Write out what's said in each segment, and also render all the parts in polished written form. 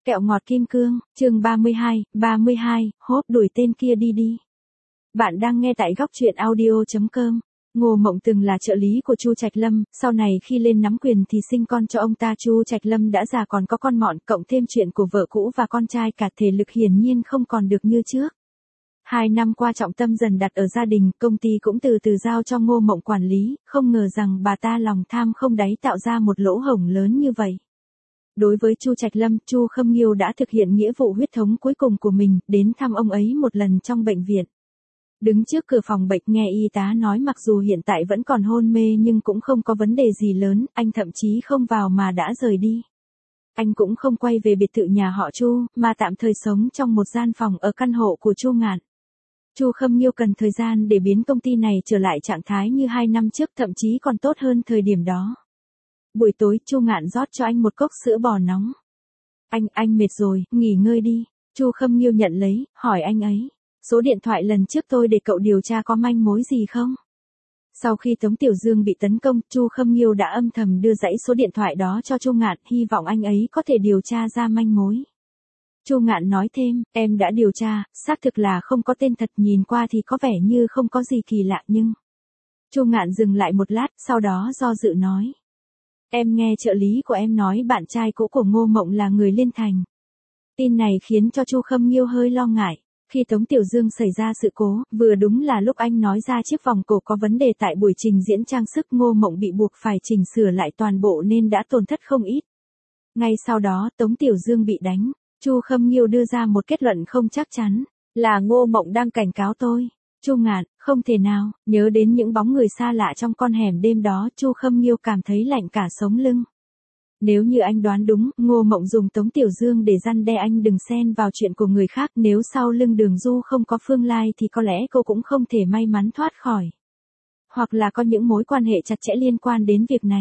Kẹo ngọt kim cương, chương 32, hốt đuổi tên kia đi đi. Bạn đang nghe tại góc truyện audio.com. Ngô Mộng từng là trợ lý của Chu Trạch Lâm, sau này khi lên nắm quyền thì sinh con cho ông ta. Chu Trạch Lâm đã già còn có con mọn, cộng thêm chuyện của vợ cũ và con trai, cả thể lực hiển nhiên không còn được như trước. 2 năm qua trọng tâm dần đặt ở gia đình, công ty cũng từ từ giao cho Ngô Mộng quản lý, không ngờ rằng bà ta lòng tham không đáy tạo ra một lỗ hổng lớn như vậy. Đối với Chu Trạch Lâm, Chu Khâm Nghiêu đã thực hiện nghĩa vụ huyết thống cuối cùng của mình, đến thăm ông ấy một lần trong bệnh viện. Đứng trước cửa phòng bệnh nghe y tá nói mặc dù hiện tại vẫn còn hôn mê nhưng cũng không có vấn đề gì lớn, anh thậm chí không vào mà đã rời đi. Anh cũng không quay về biệt thự nhà họ Chu, mà tạm thời sống trong một gian phòng ở căn hộ của Chu Ngạn. Chu Khâm Nghiêu cần thời gian để biến công ty này trở lại trạng thái như 2 năm trước, thậm chí còn tốt hơn thời điểm đó. Buổi tối Chu Ngạn rót cho anh một cốc sữa bò nóng. Anh mệt rồi, nghỉ ngơi đi. Chu Khâm Nghiêu nhận lấy, hỏi anh ấy. Số điện thoại lần trước tôi để cậu điều tra có manh mối gì không? Sau khi Tống Tiểu Dương bị tấn công, Chu Khâm Nghiêu đã âm thầm đưa dãy số điện thoại đó cho Chu Ngạn, hy vọng anh ấy có thể điều tra ra manh mối. Chu Ngạn nói thêm, em đã điều tra, xác thực là không có tên thật, nhìn qua thì có vẻ như không có gì kỳ lạ nhưng... Chu Ngạn dừng lại một lát, sau đó do dự nói. Em nghe trợ lý của em nói bạn trai cũ của Ngô Mộng là người Liên Thành. Tin này khiến cho Chu Khâm Nghiêu hơi lo ngại. Khi Tống Tiểu Dương xảy ra sự cố, vừa đúng là lúc anh nói ra chiếc vòng cổ có vấn đề tại buổi trình diễn trang sức. Ngô Mộng bị buộc phải chỉnh sửa lại toàn bộ nên đã tổn thất không ít. Ngay sau đó Tống Tiểu Dương bị đánh. Chu Khâm Nghiêu đưa ra một kết luận không chắc chắn, là Ngô Mộng đang cảnh cáo tôi. Chu Ngạn, không thể nào, nhớ đến những bóng người xa lạ trong con hẻm đêm đó, Chu Khâm Nghiêu cảm thấy lạnh cả sống lưng. Nếu như anh đoán đúng, Ngô Mộng dùng Tống Tiểu Dương để răn đe anh đừng xen vào chuyện của người khác, nếu sau lưng Đường Du không có Phương Lai thì có lẽ cô cũng không thể may mắn thoát khỏi. Hoặc là có những mối quan hệ chặt chẽ liên quan đến việc này.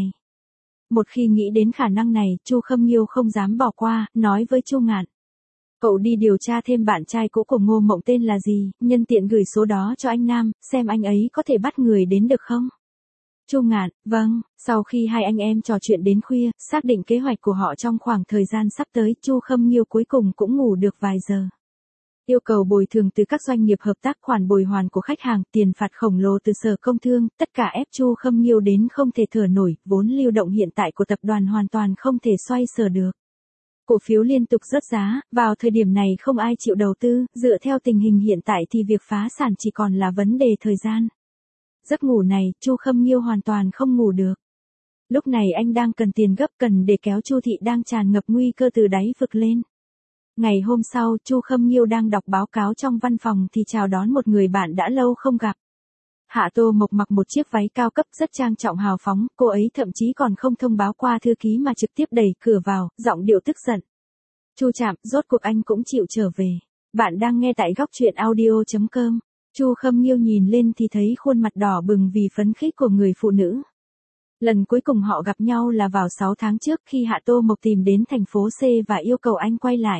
Một khi nghĩ đến khả năng này, Chu Khâm Nghiêu không dám bỏ qua, nói với Chu Ngạn. Cậu đi điều tra thêm bạn trai cũ của Ngô Mộng tên là gì, nhân tiện gửi số đó cho anh Nam, xem anh ấy có thể bắt người đến được không? Chu Ngạn, vâng. Sau khi hai anh em trò chuyện đến khuya, xác định kế hoạch của họ trong khoảng thời gian sắp tới, Chu Khâm Nghiêu cuối cùng cũng ngủ được vài giờ. Yêu cầu bồi thường từ các doanh nghiệp hợp tác, khoản bồi hoàn của khách hàng, tiền phạt khổng lồ từ Sở Công Thương, tất cả ép Chu Khâm Nghiêu đến không thể thở nổi, vốn lưu động hiện tại của tập đoàn hoàn toàn không thể xoay sở được. Cổ phiếu liên tục rớt giá, vào thời điểm này không ai chịu đầu tư, dựa theo tình hình hiện tại thì việc phá sản chỉ còn là vấn đề thời gian. Giấc ngủ này, Chu Khâm Nghiêu hoàn toàn không ngủ được. Lúc này anh đang cần tiền gấp, cần để kéo Chu thị đang tràn ngập nguy cơ từ đáy vực lên. Ngày hôm sau, Chu Khâm Nghiêu đang đọc báo cáo trong văn phòng thì chào đón một người bạn đã lâu không gặp. Hạ Tô Mộc mặc một chiếc váy cao cấp rất trang trọng hào phóng, cô ấy thậm chí còn không thông báo qua thư ký mà trực tiếp đẩy cửa vào, giọng điệu tức giận. Chu Trạm, rốt cuộc anh cũng chịu trở về. Bạn đang nghe tại góc truyện audio.com. Chu Khâm Nghiêu nhìn lên thì thấy khuôn mặt đỏ bừng vì phấn khích của người phụ nữ. Lần cuối cùng họ gặp nhau là vào 6 tháng trước khi Hạ Tô Mộc tìm đến thành phố C và yêu cầu anh quay lại.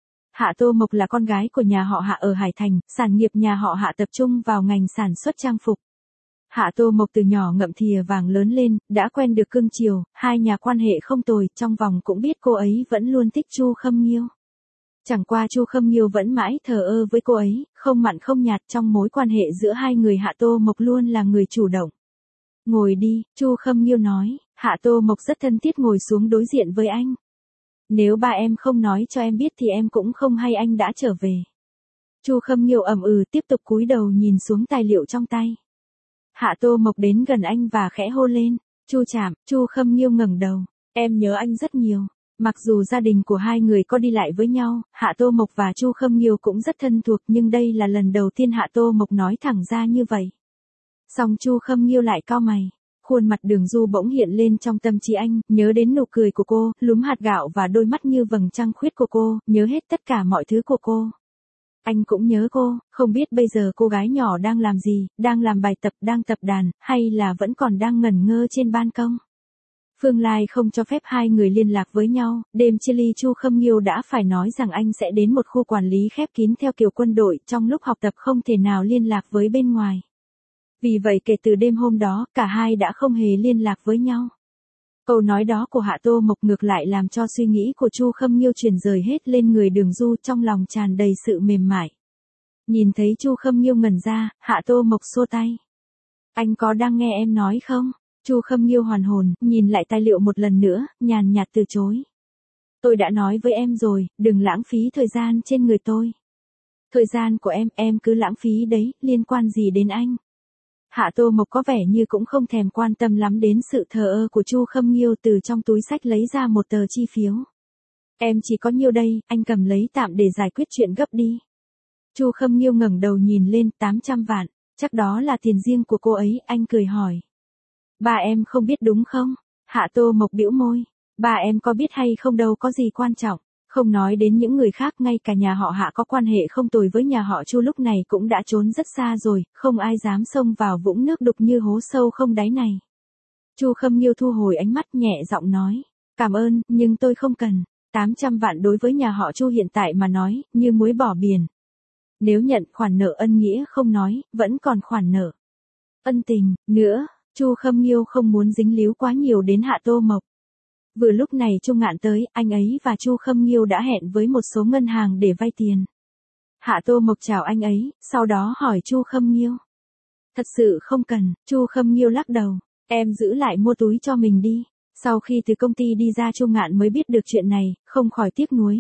Hạ Tô Mộc là con gái của nhà họ Hạ ở Hải Thành, sản nghiệp nhà họ Hạ tập trung vào ngành sản xuất trang phục. Hạ Tô Mộc từ nhỏ ngậm thìa vàng lớn lên, đã quen được cưng chiều, hai nhà quan hệ không tồi, trong vòng cũng biết cô ấy vẫn luôn thích Chu Khâm Nghiêu. Chẳng qua Chu Khâm Nghiêu vẫn mãi thờ ơ với cô ấy, không mặn không nhạt, trong mối quan hệ giữa hai người Hạ Tô Mộc luôn là người chủ động. Ngồi đi, Chu Khâm Nghiêu nói. Hạ Tô Mộc rất thân thiết ngồi xuống đối diện với anh. Nếu ba em không nói cho em biết thì em cũng không hay anh đã trở về. Chu Khâm Nghiêu ậm ừ tiếp tục cúi đầu nhìn xuống tài liệu trong tay. Hạ Tô Mộc đến gần anh và khẽ hôn lên. Chu Trạm, Chu Khâm Nghiêu ngẩng đầu. Em nhớ anh rất nhiều. Mặc dù gia đình của hai người có đi lại với nhau, Hạ Tô Mộc và Chu Khâm Nghiêu cũng rất thân thuộc, nhưng đây là lần đầu tiên Hạ Tô Mộc nói thẳng ra như vậy. Song Chu Khâm Nghiêu lại cau mày. Khuôn mặt Đường Du bỗng hiện lên trong tâm trí anh, nhớ đến nụ cười của cô, lúm hạt gạo và đôi mắt như vầng trăng khuyết của cô, nhớ hết tất cả mọi thứ của cô. Anh cũng nhớ cô, không biết bây giờ cô gái nhỏ đang làm gì, đang làm bài tập, đang tập đàn, hay là vẫn còn đang ngẩn ngơ trên ban công. Phương Lai không cho phép hai người liên lạc với nhau, đêm chia ly Chu Khâm Nghiêu đã phải nói rằng anh sẽ đến một khu quản lý khép kín theo kiểu quân đội, trong lúc học tập không thể nào liên lạc với bên ngoài. Vì vậy kể từ đêm hôm đó, cả hai đã không hề liên lạc với nhau. Câu nói đó của Hạ Tô Mộc ngược lại làm cho suy nghĩ của Chu Khâm Nghiêu chuyển rời hết lên người Đường Du, trong lòng tràn đầy sự mềm mại. Nhìn thấy Chu Khâm Nghiêu ngẩn ra, Hạ Tô Mộc xua tay. Anh có đang nghe em nói không? Chu Khâm Nghiêu hoàn hồn, nhìn lại tài liệu một lần nữa, nhàn nhạt từ chối. Tôi đã nói với em rồi, đừng lãng phí thời gian trên người tôi. Thời gian của em cứ lãng phí đấy, liên quan gì đến anh? Hạ Tô Mộc có vẻ như cũng không thèm quan tâm lắm đến sự thờ ơ của Chu Khâm Nghiêu, từ trong túi xách lấy ra một tờ chi phiếu. Em chỉ có nhiêu đây, anh cầm lấy tạm để giải quyết chuyện gấp đi. Chu Khâm Nghiêu ngẩng đầu nhìn lên, 800 vạn, chắc đó là tiền riêng của cô ấy, anh cười hỏi. Ba em không biết đúng không? Hạ Tô Mộc bĩu môi. Ba em có biết hay không đâu, có gì quan trọng. Không nói đến những người khác, ngay cả nhà họ Hạ có quan hệ không tồi với nhà họ Chu lúc này cũng đã trốn rất xa rồi, không ai dám xông vào vũng nước đục như hố sâu không đáy này. Chu Khâm Nghiêu thu hồi ánh mắt, nhẹ giọng nói. Cảm ơn, nhưng tôi không cần. 800 vạn đối với nhà họ Chu hiện tại mà nói, như muối bỏ biển. Nếu nhận khoản nợ ân nghĩa không nói, vẫn còn khoản nợ ân tình nữa. Chu Khâm Nghiêu không muốn dính líu quá nhiều đến Hạ Tô Mộc. Vừa lúc này Chu Ngạn tới, anh ấy và Chu Khâm Nghiêu đã hẹn với một số ngân hàng để vay tiền. Hạ Tô Mộc chào anh ấy, sau đó hỏi Chu Khâm Nghiêu. Thật sự không cần, Chu Khâm Nghiêu lắc đầu, em giữ lại mua túi cho mình đi. Sau khi từ công ty đi ra, Chu Ngạn mới biết được chuyện này, không khỏi tiếc nuối.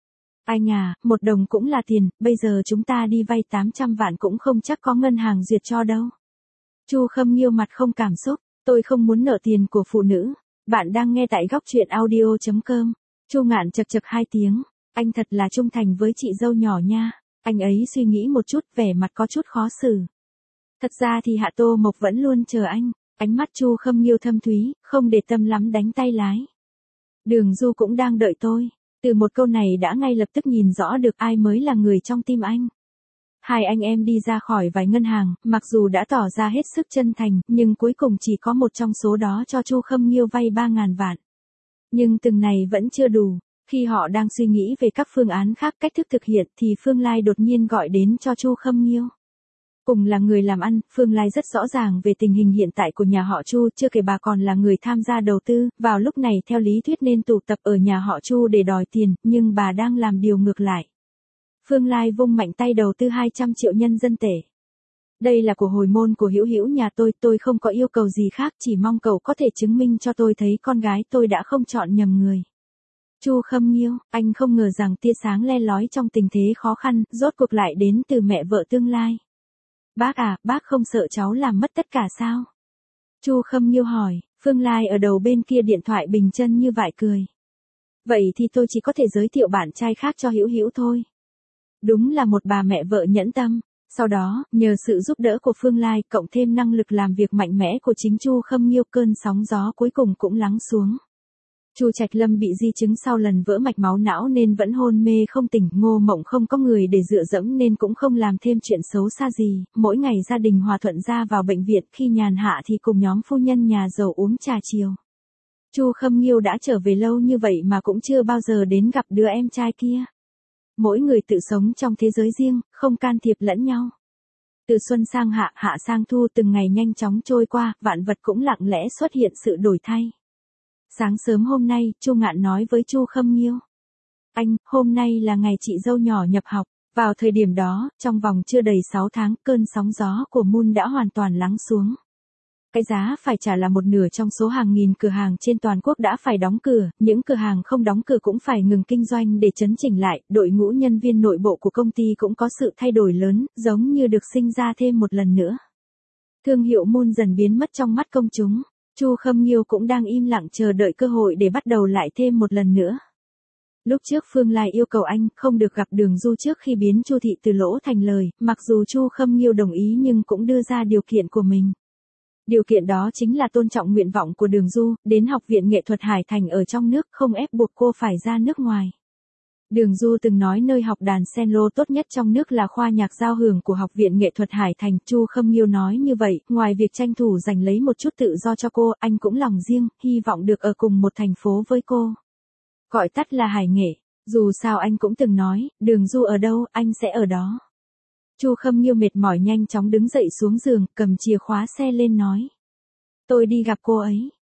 Anh à, 1 đồng cũng là tiền, bây giờ chúng ta đi vay 800 vạn cũng không chắc có ngân hàng duyệt cho đâu. Chu Khâm Nghiêu mặt không cảm xúc, tôi không muốn nợ tiền của phụ nữ. Bạn đang nghe tại góc truyện audio.com. Chu Ngạn chậc chậc 2 tiếng, anh thật là trung thành với chị dâu nhỏ nha. Anh ấy suy nghĩ một chút, vẻ mặt có chút khó xử. Thật ra thì Hạ Tô Mộc vẫn luôn chờ anh. Ánh mắt Chu Khâm Nghiêu thâm thúy, không để tâm lắm, đánh tay lái. Đường Du cũng đang đợi tôi. Từ một câu này đã ngay lập tức nhìn rõ được ai mới là người trong tim anh. Hai anh em đi ra khỏi vài ngân hàng, mặc dù đã tỏ ra hết sức chân thành, nhưng cuối cùng chỉ có một trong số đó cho Chu Khâm Nghiêu vay 3.000 vạn. Nhưng từng này vẫn chưa đủ. Khi họ đang suy nghĩ về các phương án khác, cách thức thực hiện, thì Phương Lai đột nhiên gọi đến cho Chu Khâm Nghiêu. Cùng là người làm ăn, Phương Lai rất rõ ràng về tình hình hiện tại của nhà họ Chu, chưa kể bà còn là người tham gia đầu tư, vào lúc này theo lý thuyết nên tụ tập ở nhà họ Chu để đòi tiền, nhưng bà đang làm điều ngược lại. Phương Lai vung mạnh tay đầu tư 200 triệu nhân dân tệ. Đây là của hồi môn của Hữu Hữu nhà tôi không có yêu cầu gì khác, chỉ mong cậu có thể chứng minh cho tôi thấy con gái tôi đã không chọn nhầm người. Chu Khâm Nghiêu, anh không ngờ rằng tia sáng le lói trong tình thế khó khăn, rốt cuộc lại đến từ mẹ vợ tương lai. Bác à, bác không sợ cháu làm mất tất cả sao? Chu Khâm Nghiêu hỏi. Phương Lai ở đầu bên kia điện thoại bình chân như vại cười. Vậy thì tôi chỉ có thể giới thiệu bạn trai khác cho Hữu Hữu thôi. Đúng là một bà mẹ vợ nhẫn tâm. Sau đó, nhờ sự giúp đỡ của Phương Lai, cộng thêm năng lực làm việc mạnh mẽ của chính Chu Khâm Nghiêu, cơn sóng gió cuối cùng cũng lắng xuống. Chu Trạch Lâm bị di chứng sau lần vỡ mạch máu não nên vẫn hôn mê không tỉnh, Ngô Mộng không có người để dựa dẫm nên cũng không làm thêm chuyện xấu xa gì, mỗi ngày gia đình hòa thuận ra vào bệnh viện, khi nhàn hạ thì cùng nhóm phu nhân nhà giàu uống trà chiều. Chu Khâm Nghiêu đã trở về lâu như vậy mà cũng chưa bao giờ đến gặp đứa em trai kia. Mỗi người tự sống trong thế giới riêng, không can thiệp lẫn nhau. Từ xuân sang hạ, hạ sang thu, từng ngày nhanh chóng trôi qua, vạn vật cũng lặng lẽ xuất hiện sự đổi thay. Sáng sớm hôm nay, Chu Ngạn nói với Chu Khâm Nghiêu. Anh, hôm nay là ngày chị dâu nhỏ nhập học. Vào thời điểm đó, trong vòng chưa đầy 6 tháng, cơn sóng gió của Moon đã hoàn toàn lắng xuống. Cái giá phải trả là 1/2 trong số hàng nghìn cửa hàng trên toàn quốc đã phải đóng cửa, những cửa hàng không đóng cửa cũng phải ngừng kinh doanh để chấn chỉnh lại, đội ngũ nhân viên nội bộ của công ty cũng có sự thay đổi lớn, giống như được sinh ra thêm một lần nữa. Thương hiệu Moon dần biến mất trong mắt công chúng. Chu Khâm Nghiêu cũng đang im lặng chờ đợi cơ hội để bắt đầu lại thêm một lần nữa. Lúc trước Phương Lai yêu cầu anh không được gặp Đường Du trước khi biến Chu thị từ lỗ thành lời, mặc dù Chu Khâm Nghiêu đồng ý nhưng cũng đưa ra điều kiện của mình. Điều kiện đó chính là tôn trọng nguyện vọng của Đường Du, đến Học viện Nghệ thuật Hải Thành ở trong nước, không ép buộc cô phải ra nước ngoài. Đường Du từng nói nơi học đàn cello tốt nhất trong nước là khoa nhạc giao hưởng của Học viện Nghệ thuật Hải Thành. Chu Khâm Nghiêu nói như vậy, ngoài việc tranh thủ giành lấy một chút tự do cho cô, anh cũng lòng riêng, hy vọng được ở cùng một thành phố với cô. Gọi tắt là Hải Nghệ. Dù sao anh cũng từng nói, Đường Du ở đâu, anh sẽ ở đó. Chu Khâm Nghiêu mệt mỏi nhanh chóng đứng dậy xuống giường, cầm chìa khóa xe lên nói. Tôi đi gặp cô ấy.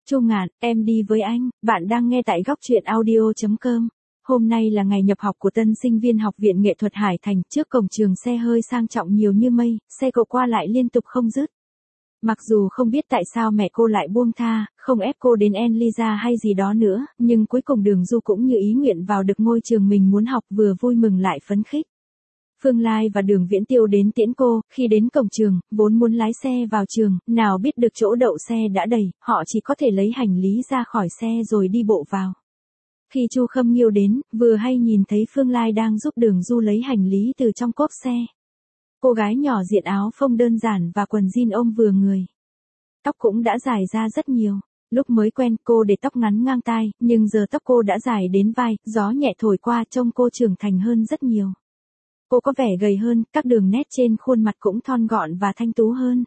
Chu Ngạn, em đi với anh, bạn đang nghe tại góc truyện audio.com. Hôm nay là ngày nhập học của tân sinh viên Học viện Nghệ thuật Hải Thành, trước cổng trường xe hơi sang trọng nhiều như mây, xe cộ qua lại liên tục không dứt. Mặc dù không biết tại sao mẹ cô lại buông tha, không ép cô đến Enliza hay gì đó nữa, nhưng cuối cùng Đường Du cũng như ý nguyện vào được ngôi trường mình muốn học, vừa vui mừng lại phấn khích. Phương Lai và Đường Viễn Tiêu đến tiễn cô, khi đến cổng trường, vốn muốn lái xe vào trường, nào biết được chỗ đậu xe đã đầy, họ chỉ có thể lấy hành lý ra khỏi xe rồi đi bộ vào. Khi Chu Khâm Nghiêu đến, vừa hay nhìn thấy Phương Lai đang giúp Đường Du lấy hành lý từ trong cốp xe. Cô gái nhỏ diện áo phông đơn giản và quần jean ôm vừa người. Tóc cũng đã dài ra rất nhiều. Lúc mới quen cô để tóc ngắn ngang tai, nhưng giờ tóc cô đã dài đến vai, gió nhẹ thổi qua trông cô trưởng thành hơn rất nhiều. Cô có vẻ gầy hơn, các đường nét trên khuôn mặt cũng thon gọn và thanh tú hơn.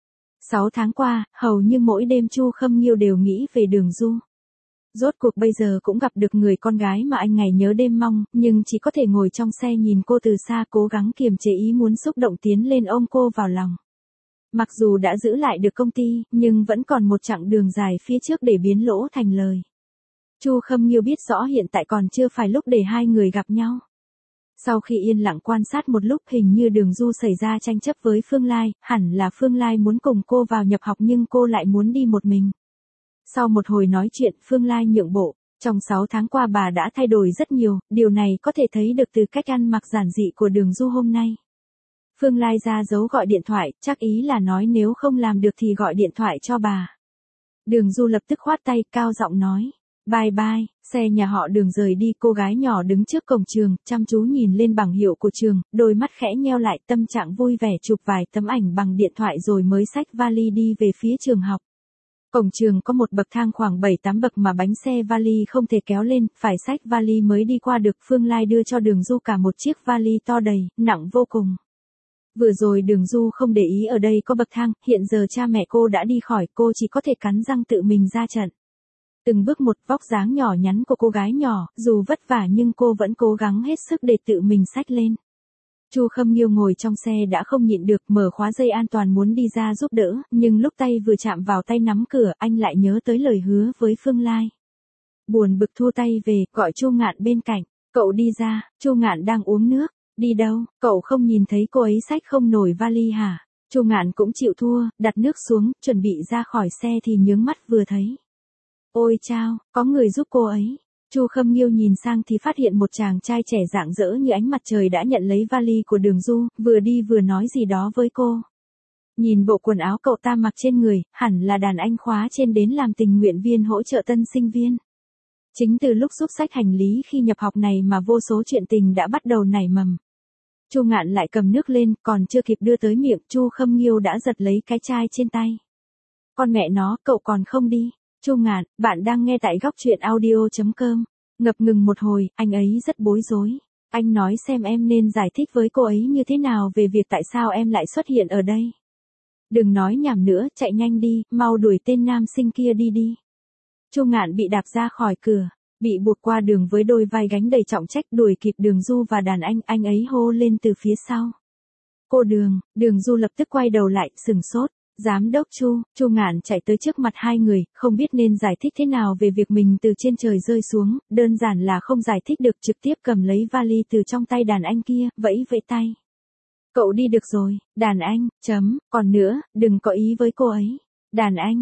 6 tháng qua, hầu như mỗi đêm Chu Khâm Nghiêu đều nghĩ về Đường Du. Rốt cuộc bây giờ cũng gặp được người con gái mà anh ngày nhớ đêm mong, nhưng chỉ có thể ngồi trong xe nhìn cô từ xa, cố gắng kiềm chế ý muốn xúc động tiến lên ôm cô vào lòng. Mặc dù đã giữ lại được công ty, nhưng vẫn còn một chặng đường dài phía trước để biến lỗ thành lời. Chu Khâm Nghiêu biết rõ hiện tại còn chưa phải lúc để hai người gặp nhau. Sau khi yên lặng quan sát một lúc, hình như Đường Du xảy ra tranh chấp với Phương Lai, hẳn là Phương Lai muốn cùng cô vào nhập học nhưng cô lại muốn đi một mình. Sau một hồi nói chuyện, Phương Lai nhượng bộ. Trong 6 tháng qua bà đã thay đổi rất nhiều, điều này có thể thấy được từ cách ăn mặc giản dị của Đường Du hôm nay. Phương Lai ra dấu gọi điện thoại, chắc ý là nói nếu không làm được thì gọi điện thoại cho bà. Đường Du lập tức khoát tay, cao giọng nói. Bye bye, xe nhà họ Đường rời đi, cô gái nhỏ đứng trước cổng trường, chăm chú nhìn lên bảng hiệu của trường, đôi mắt khẽ nheo lại, tâm trạng vui vẻ chụp vài tấm ảnh bằng điện thoại rồi mới xách vali đi về phía trường học. Cổng trường có một bậc thang khoảng 7-8 bậc mà bánh xe vali không thể kéo lên, phải xách vali mới đi qua được. Phương Lai đưa cho Đường Du cả một chiếc vali to đầy, nặng vô cùng. Vừa rồi Đường Du không để ý ở đây có bậc thang, hiện giờ cha mẹ cô đã đi khỏi, cô chỉ có thể cắn răng tự mình ra trận. Từng bước một, vóc dáng nhỏ nhắn của cô gái nhỏ, dù vất vả nhưng cô vẫn cố gắng hết sức để tự mình xách lên. Chu Khâm Nghiêu ngồi trong xe đã không nhịn được, mở khóa dây an toàn muốn đi ra giúp đỡ, nhưng lúc tay vừa chạm vào tay nắm cửa, anh lại nhớ tới lời hứa với Phương Lai. Buồn bực thua tay về, gọi Chu Ngạn bên cạnh. Cậu đi ra. Chu Ngạn đang uống nước. Đi đâu? Cậu không nhìn thấy cô ấy xách không nổi vali hả? Chu Ngạn cũng chịu thua, đặt nước xuống, chuẩn bị ra khỏi xe thì nhướng mắt vừa thấy. Ôi chao, có người giúp cô ấy. Chu Khâm Nghiêu nhìn sang thì phát hiện một chàng trai trẻ rạng rỡ như ánh mặt trời đã nhận lấy vali của Đường Du, vừa đi vừa nói gì đó với cô. Nhìn bộ quần áo cậu ta mặc trên người, hẳn là đàn anh khóa trên đến làm tình nguyện viên hỗ trợ tân sinh viên. Chính từ lúc giúp xách hành lý khi nhập học này mà vô số chuyện tình đã bắt đầu nảy mầm. Chu Ngạn lại cầm nước lên, còn chưa kịp đưa tới miệng, Chu Khâm Nghiêu đã giật lấy cái chai trên tay. Con mẹ nó, cậu còn không đi. Chu Ngạn, bạn đang nghe tại góc truyện audio.com. Ngập ngừng một hồi, anh ấy rất bối rối. Anh nói xem em nên giải thích với cô ấy như thế nào về việc tại sao em lại xuất hiện ở đây. Đừng nói nhảm nữa, chạy nhanh đi, mau đuổi tên nam sinh kia đi đi. Chu Ngạn bị đạp ra khỏi cửa, bị buộc qua đường với đôi vai gánh đầy trọng trách, đuổi kịp Đường Du và đàn anh ấy hô lên từ phía sau. Cô Đường. Đường Du lập tức quay đầu lại, sừng sốt. Giám đốc Chu. Chu Ngạn chạy tới trước mặt hai người, không biết nên giải thích thế nào về việc mình từ trên trời rơi xuống, đơn giản là không giải thích được, trực tiếp cầm lấy vali từ trong tay đàn anh kia, vẫy vẫy tay. Cậu đi được rồi. Đàn anh, còn nữa, đừng có ý với cô ấy. Đàn anh,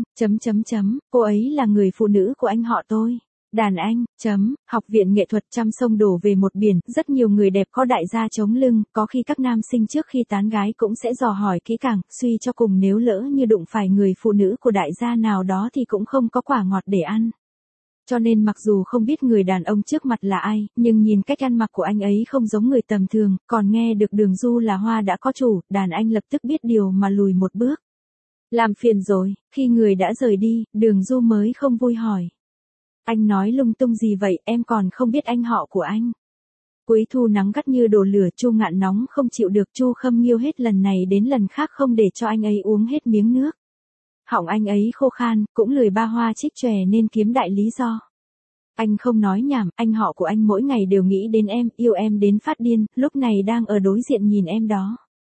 cô ấy là người phụ nữ của anh họ tôi. Đàn anh, Học viện nghệ thuật trăm sông đổ về một biển, rất nhiều người đẹp có đại gia chống lưng, có khi các nam sinh trước khi tán gái cũng sẽ dò hỏi kỹ càng, suy cho cùng nếu lỡ như đụng phải người phụ nữ của đại gia nào đó thì cũng không có quả ngọt để ăn. Cho nên mặc dù không biết người đàn ông trước mặt là ai, nhưng nhìn cách ăn mặc của anh ấy không giống người tầm thường, còn nghe được Đường Du là hoa đã có chủ, đàn anh lập tức biết điều mà lùi một bước. Làm phiền rồi. Khi người đã rời đi, Đường Du mới không vui hỏi. Anh nói lung tung gì vậy, em còn không biết anh họ của anh. Cuối thu nắng gắt như đổ lửa, Chu Ngạn nóng không chịu được, Chu Khâm Nghiêu hết lần này đến lần khác không để cho anh ấy uống hết miếng nước. Họng anh ấy khô khan, cũng lười ba hoa trích chòe nên kiếm đại lý do. Anh không nói nhảm, anh họ của anh mỗi ngày đều nghĩ đến em, yêu em đến phát điên, lúc này đang ở đối diện nhìn em đó.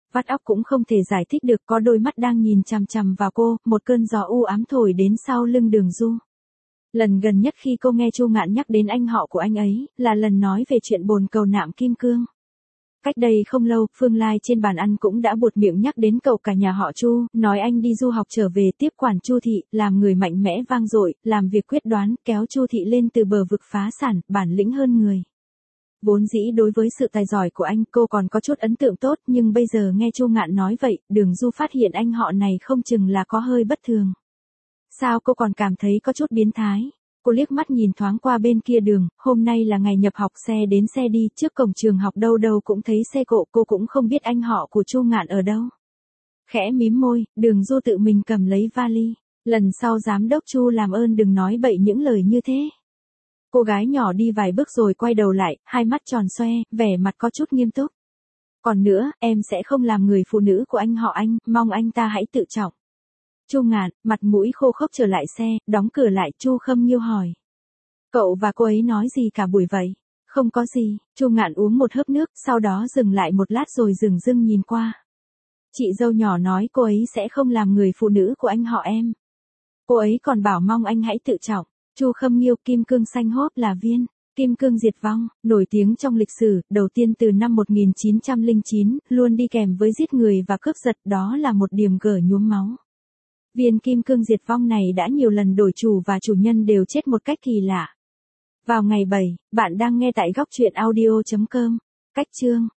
Vắt óc cũng không thể giải thích được, có đôi mắt đang nhìn chằm chằm vào cô, một cơn gió u ám thổi đến sau lưng Đường Du. Lần gần nhất khi cô nghe Chu Ngạn nhắc đến anh họ của anh ấy, là lần nói về chuyện bồn cầu nạm kim cương. Cách đây không lâu, Phương Lai trên bàn ăn cũng đã buột miệng nhắc đến cậu cả nhà họ Chu, nói anh đi du học trở về tiếp quản Chu thị, làm người mạnh mẽ vang dội, làm việc quyết đoán, kéo Chu thị lên từ bờ vực phá sản, bản lĩnh hơn người. Vốn dĩ đối với sự tài giỏi của anh, cô còn có chút ấn tượng tốt, nhưng bây giờ nghe Chu Ngạn nói vậy, Đường Du phát hiện anh họ này không chừng là có hơi bất thường. Sao cô còn cảm thấy có chút biến thái? Cô liếc mắt nhìn thoáng qua bên kia đường, hôm nay là ngày nhập học, xe đến xe đi, trước cổng trường học đâu đâu cũng thấy xe cộ, cô cũng không biết anh họ của Chu Ngạn ở đâu. Khẽ mím môi, Đường Du tự mình cầm lấy vali. Lần sau giám đốc Chu làm ơn đừng nói bậy những lời như thế. Cô gái nhỏ đi vài bước rồi quay đầu lại, hai mắt tròn xoe, vẻ mặt có chút nghiêm túc. Còn nữa, em sẽ không làm người phụ nữ của anh họ anh, mong anh ta hãy tự trọng. Chu Ngạn, mặt mũi khô khốc trở lại xe, đóng cửa lại, Chu Khâm Nhiêu hỏi. Cậu và cô ấy nói gì cả buổi vậy? Không có gì, Chu Ngạn uống một hớp nước, sau đó dừng lại một lát rồi dửng dưng nhìn qua. Chị dâu nhỏ nói cô ấy sẽ không làm người phụ nữ của anh họ em. Cô ấy còn bảo mong anh hãy tự trọng. Chu Khâm Nhiêu, kim cương xanh hốt là viên. Kim cương diệt vong, nổi tiếng trong lịch sử, đầu tiên từ năm 1909, luôn đi kèm với giết người và cướp giật, đó là một điểm gở nhuốm máu. Viên kim cương diệt vong này đã nhiều lần đổi chủ và chủ nhân đều chết một cách kỳ lạ. Vào ngày 7, bạn đang nghe tại góc truyện audio.com. Cách chương